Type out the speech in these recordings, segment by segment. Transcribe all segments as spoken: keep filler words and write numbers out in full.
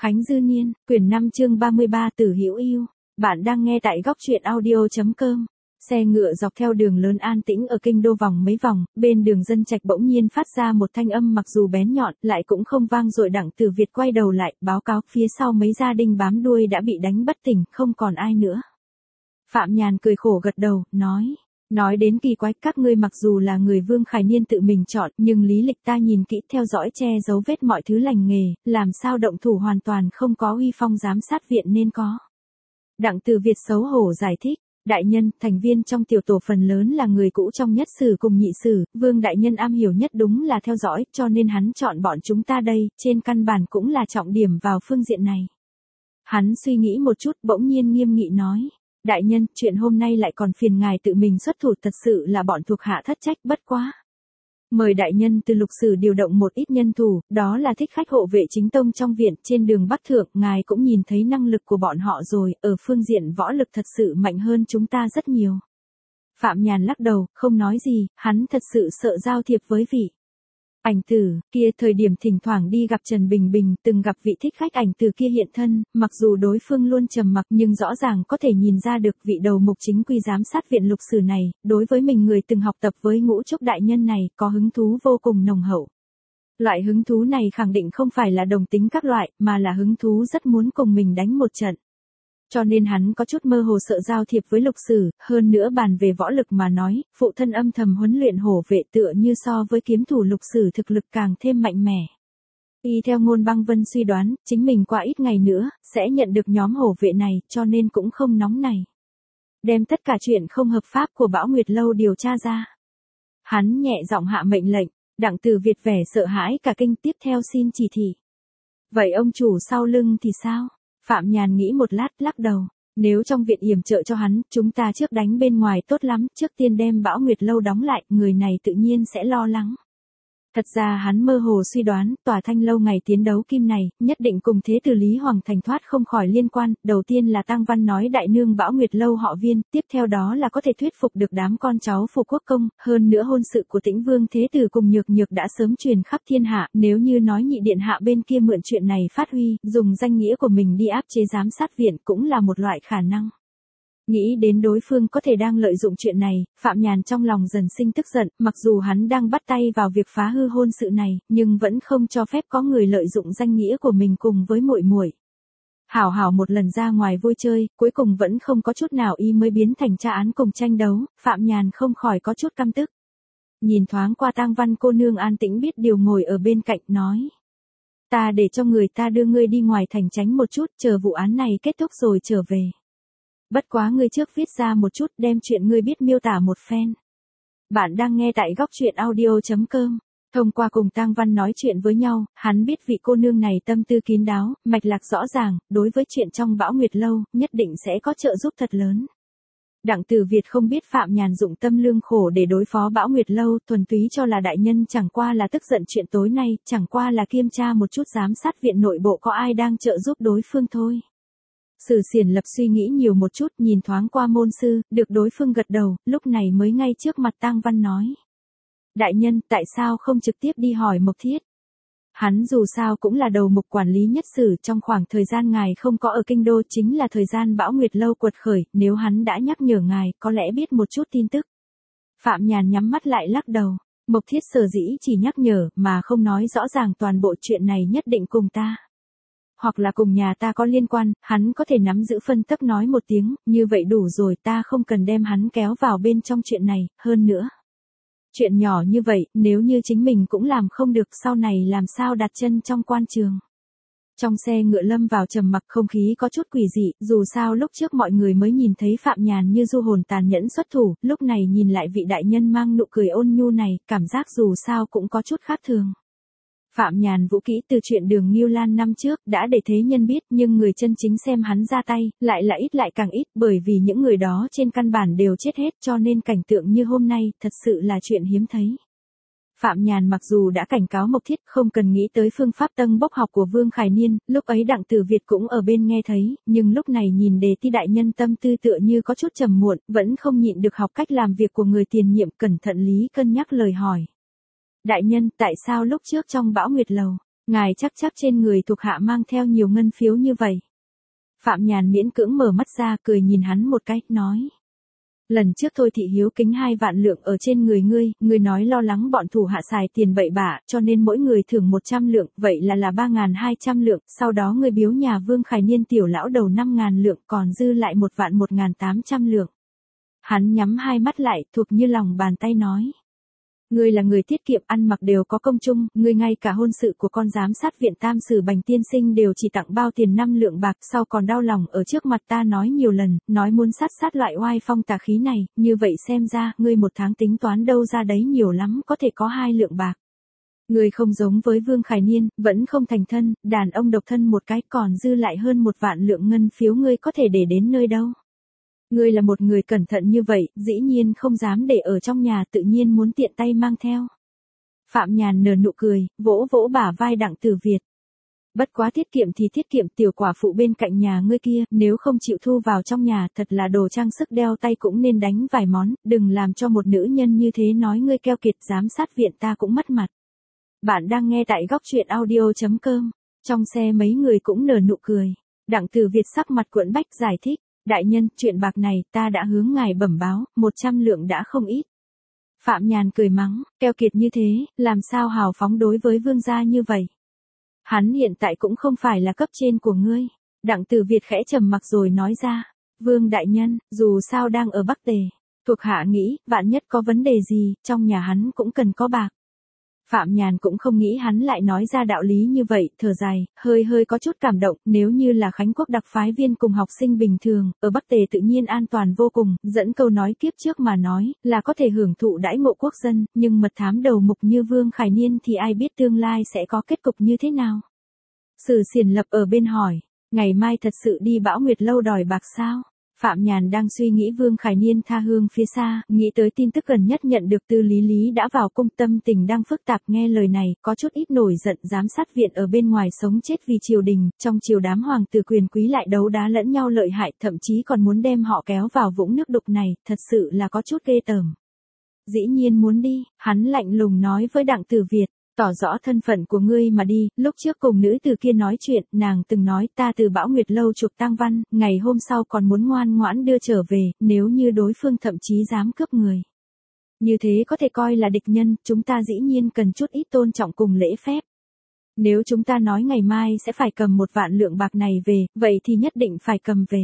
Khánh Dư Niên, quyển năm chương ba mươi ba Tử Hữu Yêu. Bạn đang nghe tại góc truyện audio chấm com. Xe ngựa dọc theo đường lớn an tĩnh ở kinh đô vòng mấy vòng, bên đường Dân Trạch bỗng nhiên phát ra một thanh âm mặc dù bén nhọn, lại cũng không vang dội. Đặng Tử Việt quay đầu lại, báo cáo phía sau mấy gia đình bám đuôi đã bị đánh bất tỉnh, không còn ai nữa. Phạm Nhàn cười khổ gật đầu, nói. Nói đến kỳ quái, các ngươi mặc dù là người Vương Khải Niên tự mình chọn, nhưng lý lịch ta nhìn kỹ theo dõi che giấu vết mọi thứ lành nghề, làm sao động thủ hoàn toàn không có uy phong giám sát viện nên có. Đặng Tử Việt xấu hổ giải thích, đại nhân, thành viên trong tiểu tổ phần lớn là người cũ trong nhất sử cùng nhị sử, Vương đại nhân am hiểu nhất đúng là theo dõi, cho nên hắn chọn bọn chúng ta đây, trên căn bản cũng là trọng điểm vào phương diện này. Hắn suy nghĩ một chút bỗng nhiên nghiêm nghị nói. Đại nhân, chuyện hôm nay lại còn phiền ngài tự mình xuất thủ, thật sự là bọn thuộc hạ thất trách, bất quá. Mời đại nhân từ lục sử điều động một ít nhân thủ, đó là thích khách hộ vệ chính tông trong viện, trên đường Bắc Thượng, ngài cũng nhìn thấy năng lực của bọn họ rồi, ở phương diện võ lực thật sự mạnh hơn chúng ta rất nhiều. Phạm Nhàn lắc đầu, không nói gì, hắn thật sự sợ giao thiệp với vị. Ảnh Tử kia thời điểm thỉnh thoảng đi gặp Trần Bình Bình, từng gặp vị thích khách Ảnh Tử kia hiện thân, mặc dù đối phương luôn trầm mặc nhưng rõ ràng có thể nhìn ra được vị đầu mục chính quy giám sát viện lục sử này, đối với mình người từng học tập với Ngũ Trúc đại nhân này, có hứng thú vô cùng nồng hậu. Loại hứng thú này khẳng định không phải là đồng tính các loại, mà là hứng thú rất muốn cùng mình đánh một trận. Cho nên hắn có chút mơ hồ sợ giao thiệp với lục sử, hơn nữa bàn về võ lực mà nói, phụ thân âm thầm huấn luyện hổ vệ tựa như so với kiếm thủ lục sử thực lực càng thêm mạnh mẽ. Y theo Ngôn Băng Vân suy đoán, chính mình qua ít ngày nữa, sẽ nhận được nhóm hổ vệ này, cho nên cũng không nóng này. Đem tất cả chuyện không hợp pháp của Bão Nguyệt Lâu điều tra ra. Hắn nhẹ giọng hạ mệnh lệnh, Đặng Tử Việt vẻ sợ hãi cả kinh, tiếp theo xin chỉ thị. Vậy ông chủ sau lưng thì sao? Phạm Nhàn nghĩ một lát, lắc đầu. Nếu trong viện yểm trợ cho hắn, chúng ta trước đánh bên ngoài tốt lắm, trước tiên đem Bão Nguyệt Lâu đóng lại, người này tự nhiên sẽ lo lắng. Thật ra hắn mơ hồ suy đoán, tòa Thanh Lâu ngày tiến đấu kim này, nhất định cùng thế tử Lý Hoàng Thành thoát không khỏi liên quan, đầu tiên là Tang Văn nói đại nương Bão Nguyệt Lâu họ Viên, tiếp theo đó là có thể thuyết phục được đám con cháu Phủ Quốc Công, hơn nữa hôn sự của Tĩnh Vương thế tử cùng Nhược Nhược đã sớm truyền khắp thiên hạ, nếu như nói nhị điện hạ bên kia mượn chuyện này phát huy, dùng danh nghĩa của mình đi áp chế giám sát viện cũng là một loại khả năng. Nghĩ đến đối phương có thể đang lợi dụng chuyện này, Phạm Nhàn trong lòng dần sinh tức giận, mặc dù hắn đang bắt tay vào việc phá hư hôn sự này, nhưng vẫn không cho phép có người lợi dụng danh nghĩa của mình cùng với muội muội. Hảo hảo một lần ra ngoài vui chơi, cuối cùng vẫn không có chút nào y mới biến thành tra án cùng tranh đấu, Phạm Nhàn không khỏi có chút căm tức. Nhìn thoáng qua Tang Văn cô nương an tĩnh biết điều ngồi ở bên cạnh, nói. Ta để cho người ta đưa ngươi đi ngoài thành tránh một chút, chờ vụ án này kết thúc rồi trở về. Bất quá ngươi trước viết ra một chút, đem chuyện ngươi biết miêu tả một phen. Bạn đang nghe tại góc truyện audio chấm com. Thông qua cùng Tang Văn nói chuyện với nhau, hắn biết vị cô nương này tâm tư kín đáo, mạch lạc rõ ràng, đối với chuyện trong Bão Nguyệt Lâu, nhất định sẽ có trợ giúp thật lớn. Đặng Tử Việt không biết Phạm Nhàn dụng tâm lương khổ để đối phó Bão Nguyệt Lâu, thuần túy cho là đại nhân chẳng qua là tức giận chuyện tối nay, chẳng qua là kiểm tra một chút giám sát viện nội bộ có ai đang trợ giúp đối phương thôi. Sử Xiển Lập suy nghĩ nhiều một chút, nhìn thoáng qua môn sư, được đối phương gật đầu, lúc này mới ngay trước mặt Tang Văn nói. Đại nhân, tại sao không trực tiếp đi hỏi Mộc Thiết? Hắn dù sao cũng là đầu mục quản lý nhất sử, trong khoảng thời gian ngài không có ở kinh đô chính là thời gian Bão Nguyệt Lâu quật khởi, nếu hắn đã nhắc nhở ngài, có lẽ biết một chút tin tức. Phạm Nhàn nhắm mắt lại lắc đầu. Mộc Thiết sở dĩ chỉ nhắc nhở, mà không nói rõ ràng toàn bộ chuyện này nhất định cùng ta. Hoặc là cùng nhà ta có liên quan, hắn có thể nắm giữ phân tấp nói một tiếng, như vậy đủ rồi, ta không cần đem hắn kéo vào bên trong chuyện này, hơn nữa. Chuyện nhỏ như vậy, nếu như chính mình cũng làm không được, sau này làm sao đặt chân trong quan trường. Trong xe ngựa lâm vào trầm mặc, không khí có chút quỷ dị, dù sao lúc trước mọi người mới nhìn thấy Phạm Nhàn như du hồn tàn nhẫn xuất thủ, lúc này nhìn lại vị đại nhân mang nụ cười ôn nhu này, cảm giác dù sao cũng có chút khác thường. Phạm Nhàn vũ kỹ từ chuyện Đường Ngưu Lan năm trước đã để thế nhân biết, nhưng người chân chính xem hắn ra tay, lại là ít lại càng ít, bởi vì những người đó trên căn bản đều chết hết, cho nên cảnh tượng như hôm nay, thật sự là chuyện hiếm thấy. Phạm Nhàn mặc dù đã cảnh cáo Mộc Thiết không cần nghĩ tới phương pháp tân bốc học của Vương Khải Niên, lúc ấy Đặng Tử Việt cũng ở bên nghe thấy, nhưng lúc này nhìn đề thi đại nhân tâm tư tựa như có chút trầm muộn, vẫn không nhịn được học cách làm việc của người tiền nhiệm, cẩn thận lý cân nhắc lời hỏi. Đại nhân, tại sao lúc trước trong Bão Nguyệt Lầu, Ngài chắc chắc trên người thuộc hạ mang theo nhiều ngân phiếu như vậy. Phạm Nhàn miễn cưỡng mở mắt ra cười nhìn hắn một cái, nói. Lần trước thôi thị hiếu kính hai vạn lượng ở trên người ngươi, ngươi nói lo lắng bọn thủ hạ xài tiền bậy bạ, cho nên mỗi người thưởng một trăm lượng, vậy là là ba ngàn hai trăm lượng, sau đó ngươi biếu nhà Vương Khải Niên tiểu lão đầu năm ngàn lượng, còn dư lại một vạn một ngàn tám trăm lượng. Hắn nhắm hai mắt lại, thuộc như lòng bàn tay nói. Ngươi là người tiết kiệm, ăn mặc đều có công chung, ngươi ngay cả hôn sự của con giám sát viện Tam Sử Bành tiên sinh đều chỉ tặng bao tiền năm lượng bạc, sau còn đau lòng ở trước mặt ta nói nhiều lần, nói muốn sát sát loại oai phong tà khí này, như vậy xem ra, ngươi một tháng tính toán đâu ra đấy nhiều lắm, có thể có hai lượng bạc. Ngươi không giống với Vương Khải Niên, vẫn không thành thân, đàn ông độc thân một cái, còn dư lại hơn một vạn lượng ngân phiếu, ngươi có thể để đến nơi đâu. Ngươi là một người cẩn thận như vậy, dĩ nhiên không dám để ở trong nhà, tự nhiên muốn tiện tay mang theo. Phạm Nhàn nở nụ cười, vỗ vỗ bả vai Đặng Tử Việt. Bất quá tiết kiệm thì tiết kiệm, tiểu quả phụ bên cạnh nhà ngươi kia, nếu không chịu thu vào trong nhà, thật là đồ trang sức đeo tay cũng nên đánh vài món, đừng làm cho một nữ nhân như thế nói ngươi keo kiệt, giám sát viện ta cũng mất mặt. Bạn đang nghe tại góc truyện audio chấm com, trong xe mấy người cũng nở nụ cười. Đặng Tử Việt sắc mặt cuộn bách giải thích. Đại nhân, chuyện bạc này ta đã hướng ngài bẩm báo, một trăm lượng đã không ít. Phạm Nhàn cười mắng, keo kiệt như thế, làm sao hào phóng đối với vương gia như vậy. Hắn hiện tại cũng không phải là cấp trên của ngươi. Đặng Tử Việt khẽ trầm mặc rồi nói ra, Vương đại nhân, dù sao đang ở Bắc Tề, thuộc hạ nghĩ, vạn nhất có vấn đề gì, trong nhà hắn cũng cần có bạc. Phạm Nhàn cũng không nghĩ hắn lại nói ra đạo lý như vậy, thở dài, hơi hơi có chút cảm động, nếu như là Khánh Quốc đặc phái viên cùng học sinh bình thường, ở Bắc Tề tự nhiên an toàn vô cùng, dẫn câu nói kiếp trước mà nói, là có thể hưởng thụ đãi ngộ quốc dân, nhưng mật thám đầu mục như Vương Khải Niên thì ai biết tương lai sẽ có kết cục như thế nào. Sử Xiển Lập ở bên hỏi, ngày mai thật sự đi Bão Nguyệt lâu đòi bạc sao? Phạm Nhàn đang suy nghĩ Vương Khải Niên tha hương phía xa, nghĩ tới tin tức gần nhất nhận được từ Lý Lý đã vào cung, tâm tình đang phức tạp, nghe lời này, có chút ít nổi giận, giám sát viện ở bên ngoài sống chết vì triều đình, trong triều đám hoàng tử quyền quý lại đấu đá lẫn nhau lợi hại, thậm chí còn muốn đem họ kéo vào vũng nước đục này, thật sự là có chút ghê tởm. Dĩ nhiên muốn đi, hắn lạnh lùng nói với Đặng Tử Việt. Tỏ rõ thân phận của ngươi mà đi, lúc trước cùng nữ từ kia nói chuyện, nàng từng nói ta từ Bão Nguyệt lâu chụp tang văn, ngày hôm sau còn muốn ngoan ngoãn đưa trở về, nếu như đối phương thậm chí dám cướp người. Như thế có thể coi là địch nhân, chúng ta dĩ nhiên cần chút ít tôn trọng cùng lễ phép. Nếu chúng ta nói ngày mai sẽ phải cầm một vạn lượng bạc này về, vậy thì nhất định phải cầm về.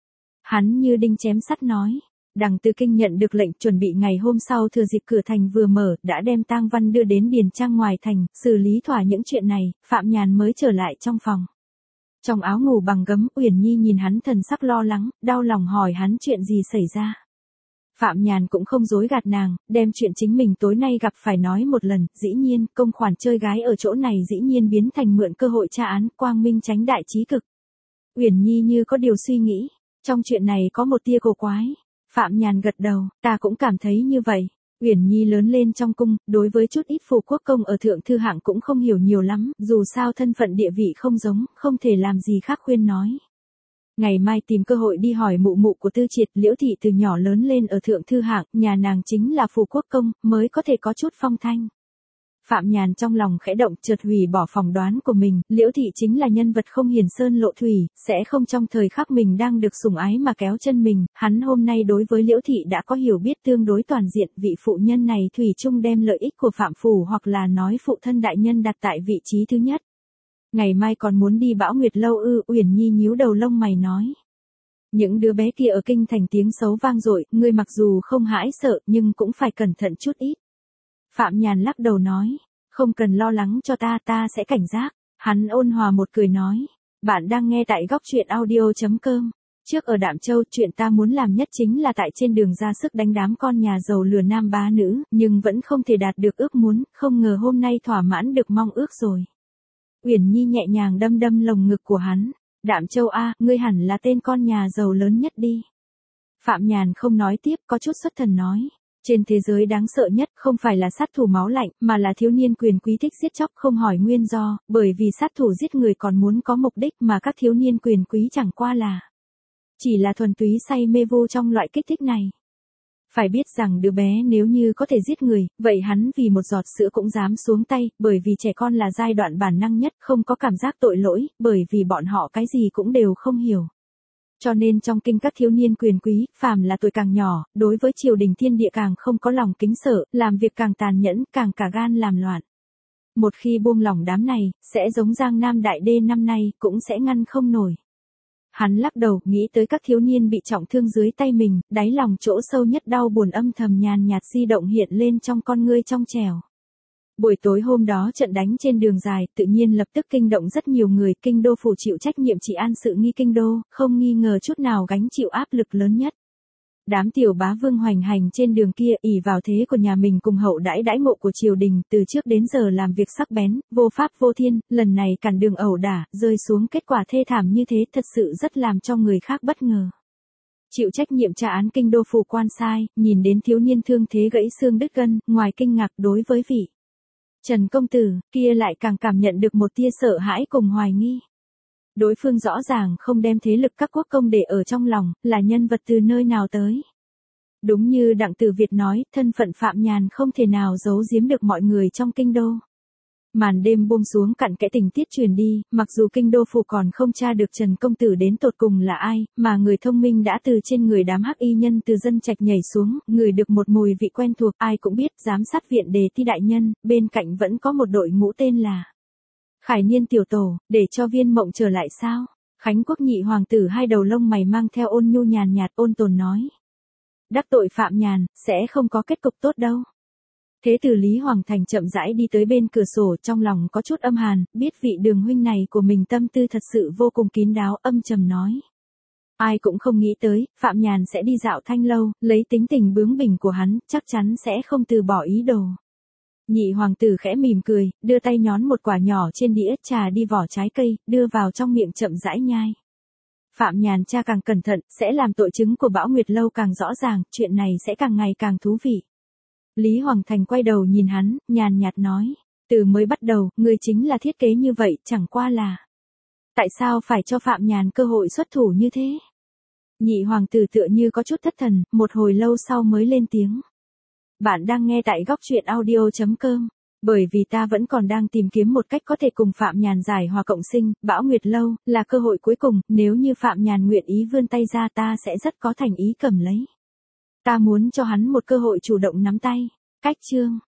Hắn như đinh chém sắt nói. Đặng Từ Kinh nhận được lệnh, chuẩn bị ngày hôm sau thừa dịp cửa thành vừa mở, đã đem tang văn đưa đến điền trang ngoài thành, xử lý thỏa những chuyện này, Phạm Nhàn mới trở lại trong phòng. Trong áo ngủ bằng gấm, Uyển Nhi nhìn hắn thần sắc lo lắng, đau lòng hỏi hắn chuyện gì xảy ra. Phạm Nhàn cũng không dối gạt nàng, đem chuyện chính mình tối nay gặp phải nói một lần, dĩ nhiên, công khoản chơi gái ở chỗ này dĩ nhiên biến thành mượn cơ hội tra án, quang minh tránh đại chí cực. Uyển Nhi như có điều suy nghĩ, trong chuyện này có một tia cổ quái. Phạm Nhàn gật đầu, ta cũng cảm thấy như vậy. Uyển Nhi lớn lên trong cung, đối với chút ít phù quốc công ở thượng thư hạng cũng không hiểu nhiều lắm, dù sao thân phận địa vị không giống, không thể làm gì khác khuyên nói. Ngày mai tìm cơ hội đi hỏi mụ mụ của Tư Triệt, Liễu thị từ nhỏ lớn lên ở thượng thư hạng, nhà nàng chính là phù quốc công, mới có thể có chút phong thanh. Phạm Nhàn trong lòng khẽ động, chợt hủy bỏ phỏng đoán của mình, Liễu thị chính là nhân vật không hiền sơn lộ thủy, sẽ không trong thời khắc mình đang được sủng ái mà kéo chân mình, hắn hôm nay đối với Liễu thị đã có hiểu biết tương đối toàn diện, vị phụ nhân này thủy chung đem lợi ích của Phạm phủ hoặc là nói phụ thân đại nhân đặt tại vị trí thứ nhất. Ngày mai còn muốn đi Bão Nguyệt lâu ư? Uyển Nhi nhíu đầu lông mày nói. Những đứa bé kia ở kinh thành tiếng xấu vang dội, ngươi mặc dù không hãi sợ nhưng cũng phải cẩn thận chút ít. Phạm Nhàn lắc đầu nói, không cần lo lắng cho ta, ta sẽ cảnh giác. Hắn ôn hòa một cười nói, bạn đang nghe tại góc truyện audio chấm com. Trước ở Đạm Châu, chuyện ta muốn làm nhất chính là tại trên đường ra sức đánh đám con nhà giàu lừa nam bá nữ, nhưng vẫn không thể đạt được ước muốn, không ngờ hôm nay thỏa mãn được mong ước rồi. Uyển Nhi nhẹ nhàng đâm đâm lồng ngực của hắn, Đạm Châu a, ngươi hẳn là tên con nhà giàu lớn nhất đi. Phạm Nhàn không nói tiếp, có chút xuất thần nói. Trên thế giới đáng sợ nhất không phải là sát thủ máu lạnh, mà là thiếu niên quyền quý thích giết chóc không hỏi nguyên do, bởi vì sát thủ giết người còn muốn có mục đích mà các thiếu niên quyền quý chẳng qua là chỉ là thuần túy say mê vô trong loại kích thích này. Phải biết rằng đứa bé nếu như có thể giết người, vậy hắn vì một giọt sữa cũng dám xuống tay, bởi vì trẻ con là giai đoạn bản năng nhất, không có cảm giác tội lỗi, bởi vì bọn họ cái gì cũng đều không hiểu. Cho nên trong kinh các thiếu niên quyền quý, phàm là tuổi càng nhỏ, đối với triều đình thiên địa càng không có lòng kính sợ, làm việc càng tàn nhẫn, càng cả gan làm loạn. Một khi buông lỏng đám này, sẽ giống Giang Nam Đại Đê năm nay, cũng sẽ ngăn không nổi. Hắn lắc đầu, nghĩ tới các thiếu niên bị trọng thương dưới tay mình, đáy lòng chỗ sâu nhất đau buồn âm thầm nhàn nhạt di động hiện lên trong con ngươi trong trẻo. Buổi tối hôm đó trận đánh trên đường dài, tự nhiên lập tức kinh động rất nhiều người, kinh đô phủ chịu trách nhiệm trị an sự nghi kinh đô, không nghi ngờ chút nào gánh chịu áp lực lớn nhất. Đám tiểu bá vương hoành hành trên đường kia, ỷ vào thế của nhà mình cùng hậu đãi đãi ngộ của triều đình, từ trước đến giờ làm việc sắc bén, vô pháp vô thiên, lần này cản đường ẩu đả, rơi xuống kết quả thê thảm như thế thật sự rất làm cho người khác bất ngờ. Chịu trách nhiệm tra án kinh đô phủ quan sai, nhìn đến thiếu niên thương thế gãy xương đứt gân, ngoài kinh ngạc đối với vị Trần công tử, kia lại càng cảm nhận được một tia sợ hãi cùng hoài nghi. Đối phương rõ ràng không đem thế lực các quốc công để ở trong lòng, là nhân vật từ nơi nào tới. Đúng như Đặng Tử Việt nói, thân phận Phạm Nhàn không thể nào giấu giếm được mọi người trong kinh đô. Màn đêm buông xuống cặn kẽ tình tiết truyền đi, mặc dù kinh đô phủ còn không tra được Trần công tử đến tột cùng là ai, mà người thông minh đã từ trên người đám hắc y nhân từ dân trạch nhảy xuống, người được một mùi vị quen thuộc, ai cũng biết giám sát viện đề thi đại nhân, bên cạnh vẫn có một đội ngũ tên là Khải Niên tiểu tổ, để cho Viên Mộng trở lại sao? Khánh Quốc nhị hoàng tử hai đầu lông mày mang theo ôn nhu nhàn nhạt ôn tồn nói. Đắc tội Phạm Nhàn, sẽ không có kết cục tốt đâu. Thế tử Lý Hoàng Thành chậm rãi đi tới bên cửa sổ, trong lòng có chút âm hàn, biết vị Đường huynh này của mình tâm tư thật sự vô cùng kín đáo, âm trầm nói. Ai cũng không nghĩ tới, Phạm Nhàn sẽ đi dạo Thanh lâu, lấy tính tình bướng bỉnh của hắn, chắc chắn sẽ không từ bỏ ý đồ. Nhị hoàng tử khẽ mỉm cười, đưa tay nhón một quả nhỏ trên đĩa trà đi vỏ trái cây, đưa vào trong miệng chậm rãi nhai. Phạm Nhàn cha càng cẩn thận, sẽ làm tội chứng của Bão Nguyệt Lâu càng rõ ràng, chuyện này sẽ càng ngày càng thú vị. Lý Hoàng Thành quay đầu nhìn hắn, nhàn nhạt nói, từ mới bắt đầu, ngươi chính là thiết kế như vậy, chẳng qua là. Tại sao phải cho Phạm Nhàn cơ hội xuất thủ như thế? Nhị hoàng tử tựa như có chút thất thần, một hồi lâu sau mới lên tiếng. Bạn đang nghe tại góc truyện audio chấm com. Bởi vì ta vẫn còn đang tìm kiếm một cách có thể cùng Phạm Nhàn giải hòa cộng sinh, Bão Nguyệt Lâu, là cơ hội cuối cùng, nếu như Phạm Nhàn nguyện ý vươn tay ra ta sẽ rất có thành ý cầm lấy. Ta muốn cho hắn một cơ hội chủ động nắm tay. Cách chương.